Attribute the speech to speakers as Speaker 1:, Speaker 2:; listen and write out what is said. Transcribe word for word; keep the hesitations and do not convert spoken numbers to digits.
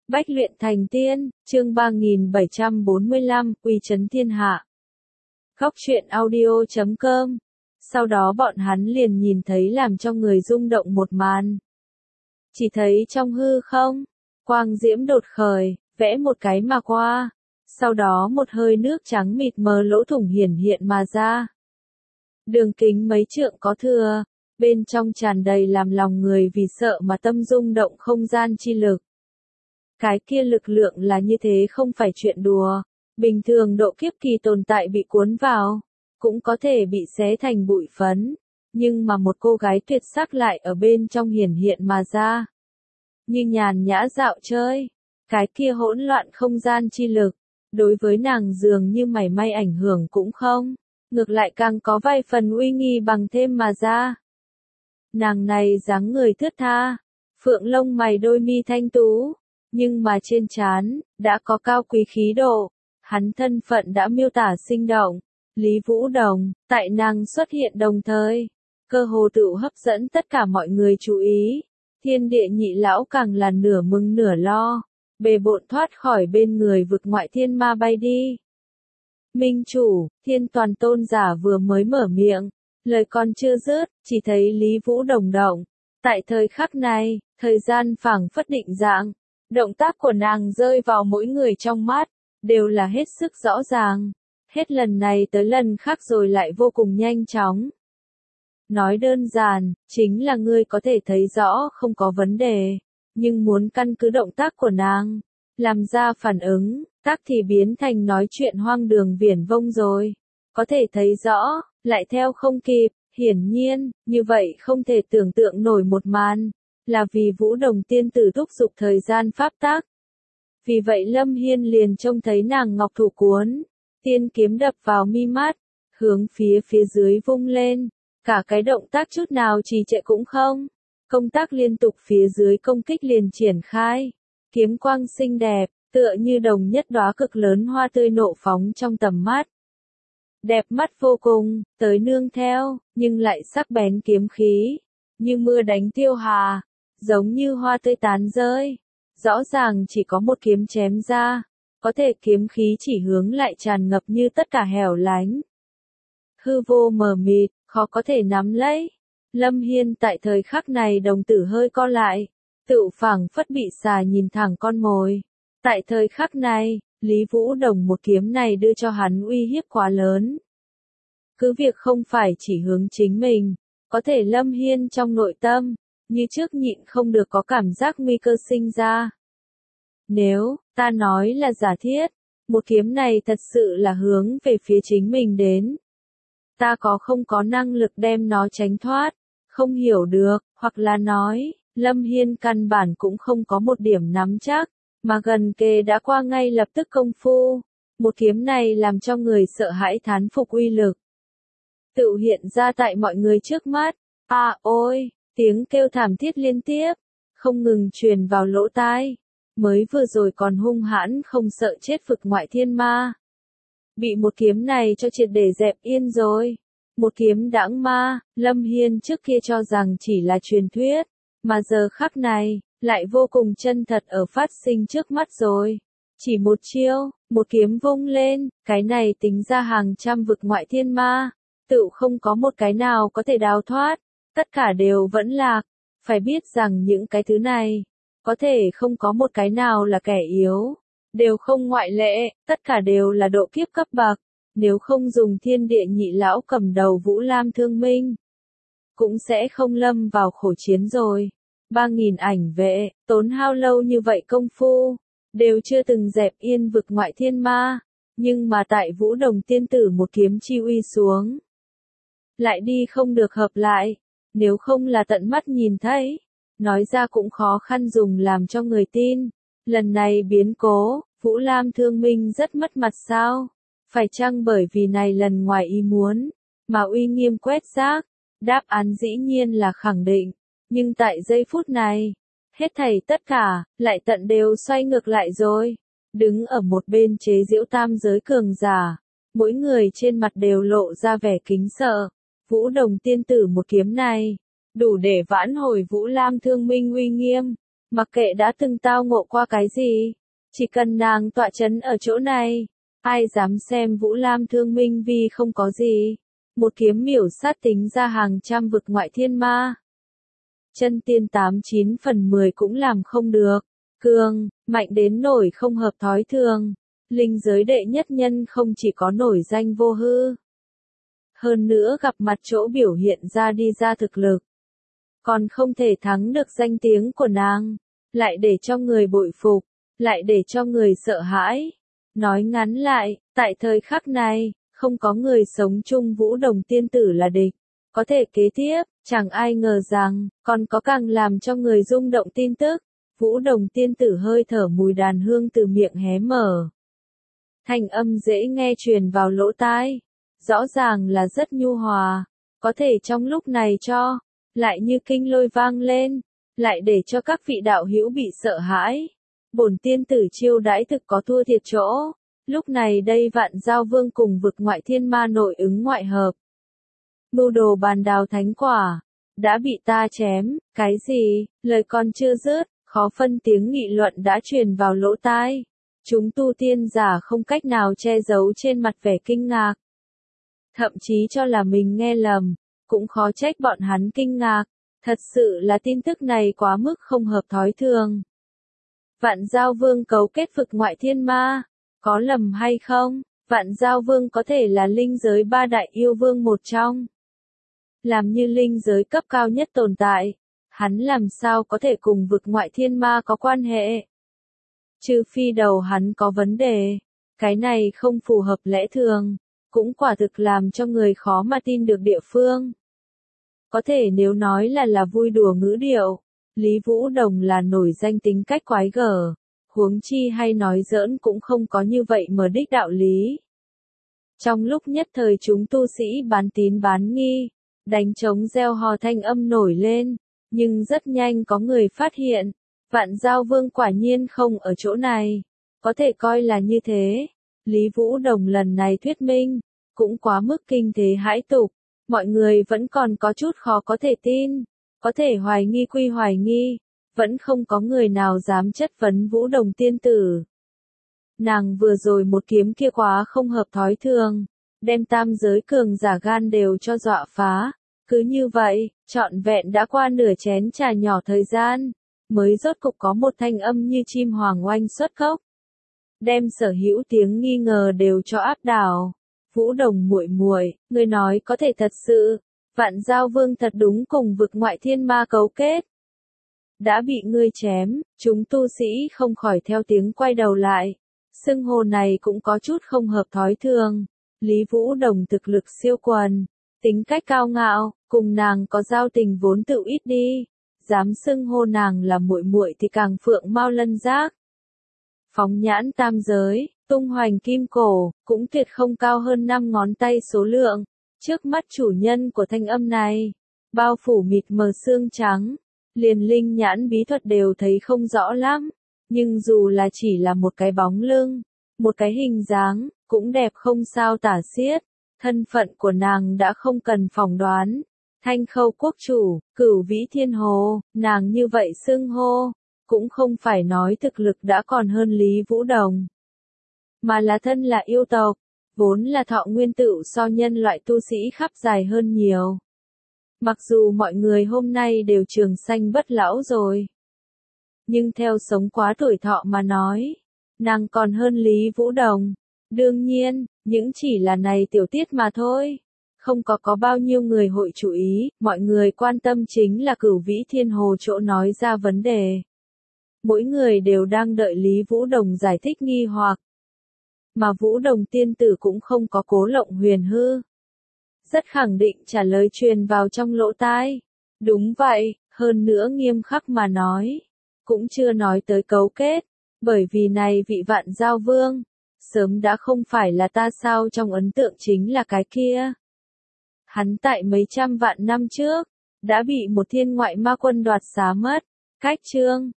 Speaker 1: Bách luyện thành tiên, chương ba nghìn bảy trăm bốn mươi lăm, uy chấn thiên hạ. Góc truyện audio chấm com. Sau đó bọn hắn liền nhìn thấy làm cho người rung động một màn. Chỉ thấy trong hư không, quang diễm đột khởi, vẽ một cái mà qua. Sau đó một hơi nước trắng mịt mờ lỗ thủng hiển hiện mà ra. Đường kính mấy trượng có thừa, bên trong tràn đầy làm lòng người vì sợ mà tâm rung động không gian chi lực. Cái kia lực lượng là như thế không phải chuyện đùa, bình thường độ kiếp kỳ tồn tại bị cuốn vào, cũng có thể bị xé thành bụi phấn, nhưng mà một cô gái tuyệt sắc lại ở bên trong hiển hiện mà ra. Như nhàn nhã dạo chơi, cái kia hỗn loạn không gian chi lực, đối với nàng dường như mảy may ảnh hưởng cũng không, ngược lại càng có vài phần uy nghi bằng thêm mà ra. Nàng này dáng người thướt tha, phượng lông mày đôi mi thanh tú, nhưng mà trên trán đã có cao quý khí độ, hắn thân phận đã miêu tả sinh động. Lý Vũ Đồng, tại nàng xuất hiện đồng thời, cơ hồ tự hấp dẫn tất cả mọi người chú ý. Thiên địa nhị lão càng là nửa mừng nửa lo, bề bộn thoát khỏi bên người vực ngoại thiên ma bay đi. Minh chủ, Thiên Toàn Tôn giả vừa mới mở miệng, lời còn chưa dứt, chỉ thấy Lý Vũ Đồng động. Tại thời khắc này, thời gian phảng phất định dạng, động tác của nàng rơi vào mỗi người trong mắt, đều là hết sức rõ ràng. Hết lần này tới lần khác rồi lại vô cùng nhanh chóng. Nói đơn giản, chính là ngươi có thể thấy rõ không có vấn đề, nhưng muốn căn cứ động tác của nàng, làm ra phản ứng, tác thì biến thành nói chuyện hoang đường viển vông rồi. Có thể thấy rõ, lại theo không kịp, hiển nhiên, như vậy không thể tưởng tượng nổi một màn, là vì Vũ Đồng tiên tử thúc giục thời gian pháp tắc. Vì vậy Lâm Hiên liền trông thấy nàng ngọc thủ cuốn, tiên kiếm đập vào mi mắt, hướng phía phía dưới vung lên, cả cái động tác chút nào trì trệ cũng không. Công tác liên tục phía dưới công kích liền triển khai, kiếm quang xinh đẹp, tựa như đồng nhất đóa cực lớn hoa tươi nộ phóng trong tầm mắt. Đẹp mắt vô cùng, tới nương theo, nhưng lại sắc bén kiếm khí, như mưa đánh tiêu hà, giống như hoa tươi tán rơi. Rõ ràng chỉ có một kiếm chém ra, có thể kiếm khí chỉ hướng lại tràn ngập như tất cả hẻo lánh. Hư vô mờ mịt, khó có thể nắm lấy. Lâm Hiên tại thời khắc này đồng tử hơi co lại, tự phảng phất bị xà nhìn thẳng con mồi. Tại thời khắc này, Lý Vũ Đồng một kiếm này đưa cho hắn uy hiếp quá lớn. Cứ việc không phải chỉ hướng chính mình, có thể Lâm Hiên trong nội tâm, như trước nhịn không được có cảm giác nguy cơ sinh ra. Nếu, ta nói là giả thiết, một kiếm này thật sự là hướng về phía chính mình đến. Ta có không có năng lực đem nó tránh thoát, không hiểu được, hoặc là nói, Lâm Hiên căn bản cũng không có một điểm nắm chắc, mà gần kề đã qua ngay lập tức công phu. Một kiếm này làm cho người sợ hãi thán phục uy lực. Tự hiện ra tại mọi người trước mắt, à ôi, tiếng kêu thảm thiết liên tiếp, không ngừng truyền vào lỗ tai. Mới vừa rồi còn hung hãn không sợ chết vực ngoại thiên ma. Bị một kiếm này cho triệt để dẹp yên rồi. Một kiếm đãng ma, Lâm Hiên trước kia cho rằng chỉ là truyền thuyết, mà giờ khắc này, lại vô cùng chân thật ở phát sinh trước mắt rồi. Chỉ một chiêu, một kiếm vung lên, cái này tính ra hàng trăm vực ngoại thiên ma, tự không có một cái nào có thể đào thoát, tất cả đều vẫn lạc. Phải biết rằng những cái thứ này, có thể không có một cái nào là kẻ yếu, đều không ngoại lệ, tất cả đều là độ kiếp cấp bậc, nếu không dùng thiên địa nhị lão cầm đầu Vũ Lam Thương Minh, cũng sẽ không lâm vào khổ chiến rồi. Ba nghìn ảnh vệ, tốn hao lâu như vậy công phu, đều chưa từng dẹp yên vực ngoại thiên ma, nhưng mà tại Vũ Đồng tiên tử một kiếm chi uy xuống, lại đi không được hợp lại, nếu không là tận mắt nhìn thấy. Nói ra cũng khó khăn dùng làm cho người tin. Lần này biến cố, Vũ Lam Thương Minh rất mất mặt sao? Phải chăng bởi vì này lần ngoài ý muốn, mà uy nghiêm quét rác? Đáp án dĩ nhiên là khẳng định. Nhưng tại giây phút này, hết thảy tất cả, lại tận đều xoay ngược lại rồi. Đứng ở một bên chế giễu tam giới cường giả, mỗi người trên mặt đều lộ ra vẻ kính sợ. Vũ Đồng tiên tử một kiếm này, đủ để vãn hồi Vũ Lam Thương Minh uy nghiêm, Mặc kệ đã từng tao ngộ qua cái gì, chỉ cần nàng tọa chấn ở chỗ này, ai dám xem Vũ Lam thương Minh Vi không có gì. Một kiếm miểu sát tính ra hàng trăm vực ngoại thiên ma. Chân tiên tám chín phần mười cũng làm không được. Cường, mạnh đến nổi không hợp thói thường. Linh giới đệ nhất nhân không chỉ có nổi danh vô hư. Hơn nữa gặp mặt chỗ biểu hiện ra đi ra thực lực. Còn không thể thắng được danh tiếng của nàng. Lại để cho người bội phục. Lại để cho người sợ hãi. Nói ngắn lại, tại thời khắc này, không có người sống chung Vũ Đồng tiên tử là địch. Có thể kế tiếp, chẳng ai ngờ rằng, còn có càng làm cho người rung động tin tức. Vũ Đồng tiên tử hơi thở mùi đàn hương từ miệng hé mở. Thanh âm dễ nghe truyền vào lỗ tai. Rõ ràng là rất nhu hòa. Có thể trong lúc này cho, lại như kinh lôi vang lên. Lại để cho các vị đạo hữu bị sợ hãi. Bổn tiên tử chiêu đãi thực có thua thiệt chỗ. Lúc này đây Vạn Giao Vương cùng vực ngoại thiên ma nội ứng ngoại hợp. Mưu đồ bàn đào thánh quả. Đã bị ta chém, cái gì, lời còn chưa dứt, khó phân tiếng nghị luận đã truyền vào lỗ tai. Chúng tu tiên giả không cách nào che giấu trên mặt vẻ kinh ngạc. Thậm chí cho là mình nghe lầm, cũng khó trách bọn hắn kinh ngạc. Thật sự là tin tức này quá mức không hợp thói thường. Vạn Giao Vương cấu kết vực ngoại thiên ma. Có lầm hay không? Vạn Giao Vương có thể là linh giới ba đại yêu vương một trong. Làm như linh giới cấp cao nhất tồn tại. Hắn làm sao có thể cùng vực ngoại thiên ma có quan hệ? Trừ phi đầu hắn có vấn đề. Cái này không phù hợp lẽ thường. Cũng quả thực làm cho người khó mà tin được địa phương. Có thể nếu nói là là vui đùa ngữ điệu. Lý Vũ Đồng là nổi danh tính cách quái gở. Huống chi hay nói giỡn cũng không có như vậy mở đích đạo lý. Trong lúc nhất thời chúng tu sĩ bán tín bán nghi, đánh trống reo hò thanh âm nổi lên, nhưng rất nhanh có người phát hiện, Vạn Giao Vương quả nhiên không ở chỗ này, có thể coi là như thế. Lý Vũ Đồng lần này thuyết minh, cũng quá mức kinh thế hãi tục, mọi người vẫn còn có chút khó có thể tin, có thể hoài nghi quy hoài nghi. Vẫn không có người nào dám chất vấn Vũ Đồng tiên tử. Nàng vừa rồi một kiếm kia quá không hợp thói thường, đem tam giới cường giả gan đều cho dọa phá. Cứ như vậy, trọn vẹn đã qua nửa chén trà nhỏ thời gian, mới rốt cục có một thanh âm như chim hoàng oanh xuất cốc. Đem sở hữu tiếng nghi ngờ đều cho áp đảo. Vũ Đồng muội muội, người nói có thể thật sự, Vạn Giao Vương thật đúng cùng vực ngoại thiên ma cấu kết. Đã bị ngươi chém, chúng tu sĩ không khỏi theo tiếng quay đầu lại. Xưng hô này cũng có chút không hợp thói thường. Lý Vũ Đồng thực lực siêu quần, tính cách cao ngạo, cùng nàng có giao tình vốn tự ít đi. Dám xưng hô nàng là muội muội thì càng phượng mau lân giác. Phóng nhãn tam giới, tung hoành kim cổ, cũng tuyệt không cao hơn năm ngón tay số lượng. Trước mắt chủ nhân của thanh âm này, bao phủ mịt mờ xương trắng. Liền linh nhãn bí thuật đều thấy không rõ lắm, nhưng dù là chỉ là một cái bóng lưng, một cái hình dáng, cũng đẹp không sao tả xiết. Thân phận của nàng đã không cần phỏng đoán. Thanh Khâu quốc chủ, Cửu Vĩ Thiên Hồ, nàng như vậy xưng hô, cũng không phải nói thực lực đã còn hơn Lý Vũ Đồng, mà là thân là yêu tộc, vốn là thọ nguyên tựu so nhân loại tu sĩ khắp dài hơn nhiều. Mặc dù mọi người hôm nay đều trường sanh bất lão rồi, nhưng theo sống quá tuổi thọ mà nói, nàng còn hơn Lý Vũ Đồng. Đương nhiên, những chỉ là này tiểu tiết mà thôi. Không có có bao nhiêu người hội chú ý, mọi người quan tâm chính là Cửu Vĩ Thiên Hồ chỗ nói ra vấn đề. Mỗi người đều đang đợi Lý Vũ Đồng giải thích nghi hoặc. Mà Vũ Đồng tiên tử cũng không có cố lộng huyền hư. Rất khẳng định trả lời truyền vào trong lỗ tai. Đúng vậy, hơn nữa nghiêm khắc mà nói. Cũng chưa nói tới cấu kết. Bởi vì này vị Vạn Giao Vương, sớm đã không phải là ta sao trong ấn tượng chính là cái kia. Hắn tại mấy trăm vạn năm trước, đã bị một thiên ngoại ma quân đoạt xá mất. Cách chương,